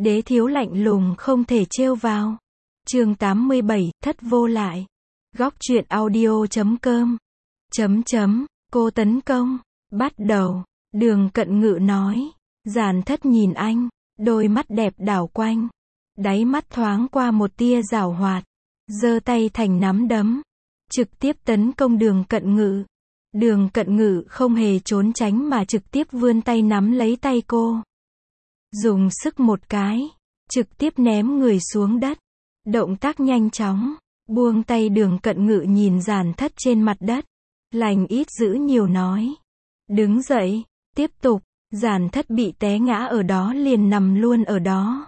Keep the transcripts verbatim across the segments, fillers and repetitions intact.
Đế thiếu lạnh lùng không thể trêu vào. Chương tám mươi bảy, thất vô lại. Góc truyện audio chấm com. Chấm chấm, cô tấn công. Bắt đầu. Đường Cận Ngự nói. Giản Thất nhìn anh, đôi mắt đẹp đảo quanh. Đáy mắt thoáng qua một tia giảo hoạt. Giơ tay thành nắm đấm. Trực tiếp tấn công Đường Cận Ngự. Đường Cận Ngự không hề trốn tránh mà trực tiếp vươn tay nắm lấy tay cô. Dùng sức một cái. Trực tiếp ném người xuống đất. Động tác nhanh chóng. Buông tay Đường Cận Ngự nhìn Giản Thất trên mặt đất. Lành ít dữ nhiều nói. Đứng dậy. Tiếp tục. Giản Thất bị té ngã ở đó liền nằm luôn ở đó.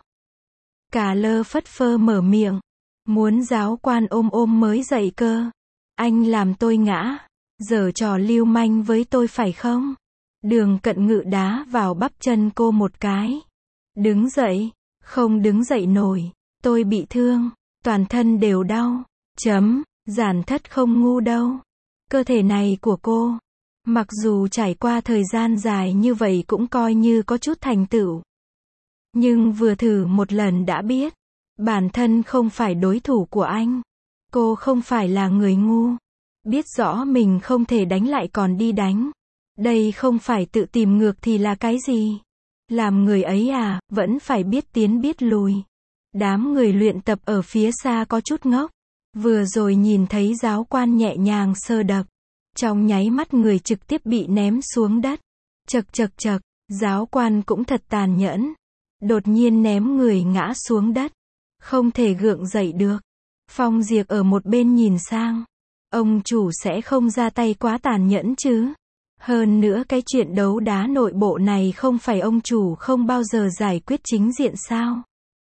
Cả lơ phất phơ mở miệng. Muốn giáo quan ôm ôm mới dậy cơ. Anh làm tôi ngã. Giở trò lưu manh với tôi phải không? Đường Cận Ngự đá vào bắp chân cô một cái. Đứng dậy. Không đứng dậy nổi. Tôi bị thương. Toàn thân đều đau. Chấm. Giản Thất không ngu đâu. Cơ thể này của cô. Mặc dù trải qua thời gian dài như vậy cũng coi như có chút thành tựu. Nhưng vừa thử một lần đã biết. Bản thân không phải đối thủ của anh. Cô không phải là người ngu. Biết rõ mình không thể đánh lại còn đi đánh. Đây không phải tự tìm ngược thì là cái gì? Làm người ấy à, vẫn phải biết tiến biết lùi. Đám người luyện tập ở phía xa có chút ngốc. Vừa rồi nhìn thấy giáo quan nhẹ nhàng sơ đập. Trong nháy mắt người trực tiếp bị ném xuống đất. Chật chật chật, giáo quan cũng thật tàn nhẫn. Đột nhiên ném người ngã xuống đất. Không thể gượng dậy được. Phong Diệp ở một bên nhìn sang. Ông chủ sẽ không ra tay quá tàn nhẫn chứ. Hơn nữa cái chuyện đấu đá nội bộ này không phải ông chủ không bao giờ giải quyết chính diện sao?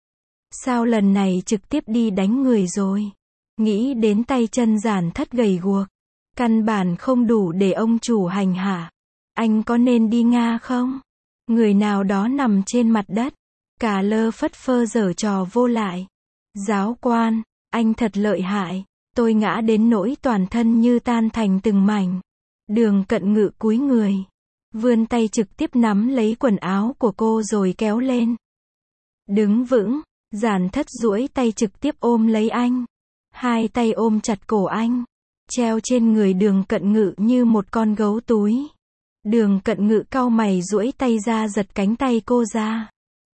Sao lần này trực tiếp đi đánh người rồi? Nghĩ đến tay chân Giản Thất gầy guộc. Căn bản không đủ để ông chủ hành hạ. Anh có nên đi Nga không? Người nào đó nằm trên mặt đất. Cả lơ phất phơ giở trò vô lại. Giáo quan, anh thật lợi hại. Tôi ngã đến nỗi toàn thân như tan thành từng mảnh. Đường Cận Ngự cúi người. Vươn tay trực tiếp nắm lấy quần áo của cô rồi kéo lên. Đứng vững. Giản Thất duỗi tay trực tiếp ôm lấy anh. Hai tay ôm chặt cổ anh. Treo trên người Đường Cận Ngự như một con gấu túi. Đường Cận Ngự cau mày duỗi tay ra giật cánh tay cô ra.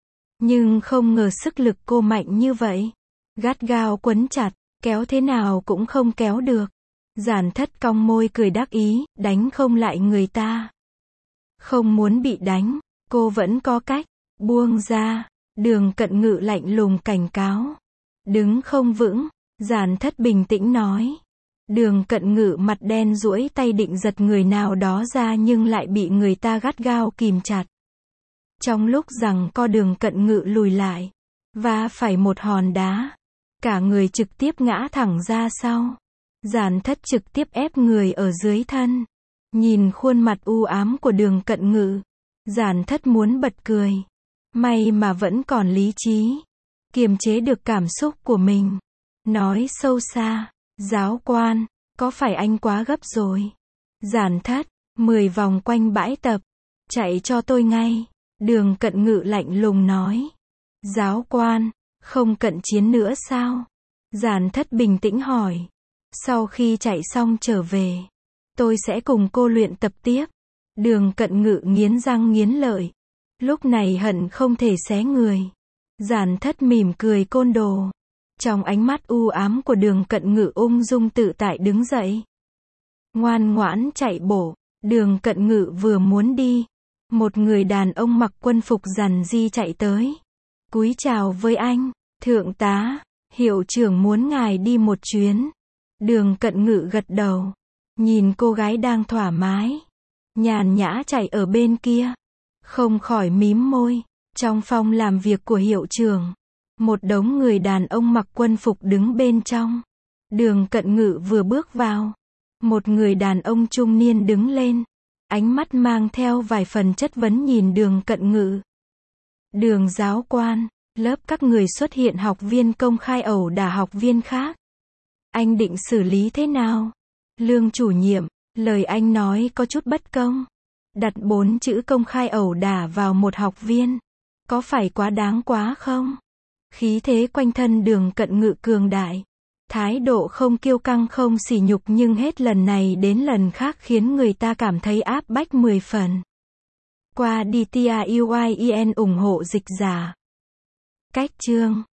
Nhưng không ngờ sức lực cô mạnh như vậy. Gắt gao quấn chặt, kéo thế nào cũng không kéo được. Giản Thất cong môi cười đắc ý, đánh không lại người ta. Không muốn bị đánh, cô vẫn có cách. Buông ra. Đường Cận Ngự lạnh lùng cảnh cáo. Đứng không vững. Giản Thất bình tĩnh nói. Đường Cận Ngự mặt đen duỗi tay định giật người nào đó ra nhưng lại bị người ta gắt gao kìm chặt. Trong lúc rằng co Đường Cận Ngự lùi lại. Và phải một hòn đá. Cả người trực tiếp ngã thẳng ra sau. Giản Thất trực tiếp ép người ở dưới thân. Nhìn khuôn mặt u ám của Đường Cận Ngự. Giản Thất muốn bật cười. May mà vẫn còn lý trí. Kiềm chế được cảm xúc của mình. Nói sâu xa. Giáo quan, có phải anh quá gấp rồi? Giản Thất, mười vòng quanh bãi tập. Chạy cho tôi ngay. Đường Cận Ngự lạnh lùng nói. Giáo quan, không cận chiến nữa sao? Giản Thất bình tĩnh hỏi. Sau khi chạy xong trở về, tôi sẽ cùng cô luyện tập tiếp. Đường Cận Ngự nghiến răng nghiến lợi. Lúc này hận không thể xé người. Giản Thất mỉm cười côn đồ. Trong ánh mắt u ám của Đường Cận Ngự ung dung tự tại đứng dậy. Ngoan ngoãn chạy bộ. Đường Cận Ngự vừa muốn đi. Một người đàn ông mặc quân phục rằn ri chạy tới. Cúi chào với anh. Thượng tá, hiệu trưởng muốn ngài đi một chuyến. Đường Cận Ngự gật đầu. Nhìn cô gái đang thoải mái. Nhàn nhã chạy ở bên kia. Không khỏi mím môi. Trong phòng làm việc của hiệu trưởng. Một đống người đàn ông mặc quân phục đứng bên trong. Đường Cận Ngự vừa bước vào. Một người đàn ông trung niên đứng lên. Ánh mắt mang theo vài phần chất vấn nhìn Đường Cận Ngự. Đường giáo quan, lớp các người xuất hiện học viên công khai ẩu đả học viên khác. Anh định xử lý thế nào? Lương chủ nhiệm, lời anh nói có chút bất công. Đặt bốn chữ công khai ẩu đả vào một học viên. Có phải quá đáng quá không? Khí thế quanh thân Đường Cận Ngự cường đại. Thái độ không kiêu căng không sỉ nhục nhưng hết lần này đến lần khác khiến người ta cảm thấy áp bách mười phần. Qua đi tia uyen ủng hộ dịch giả. Cách chương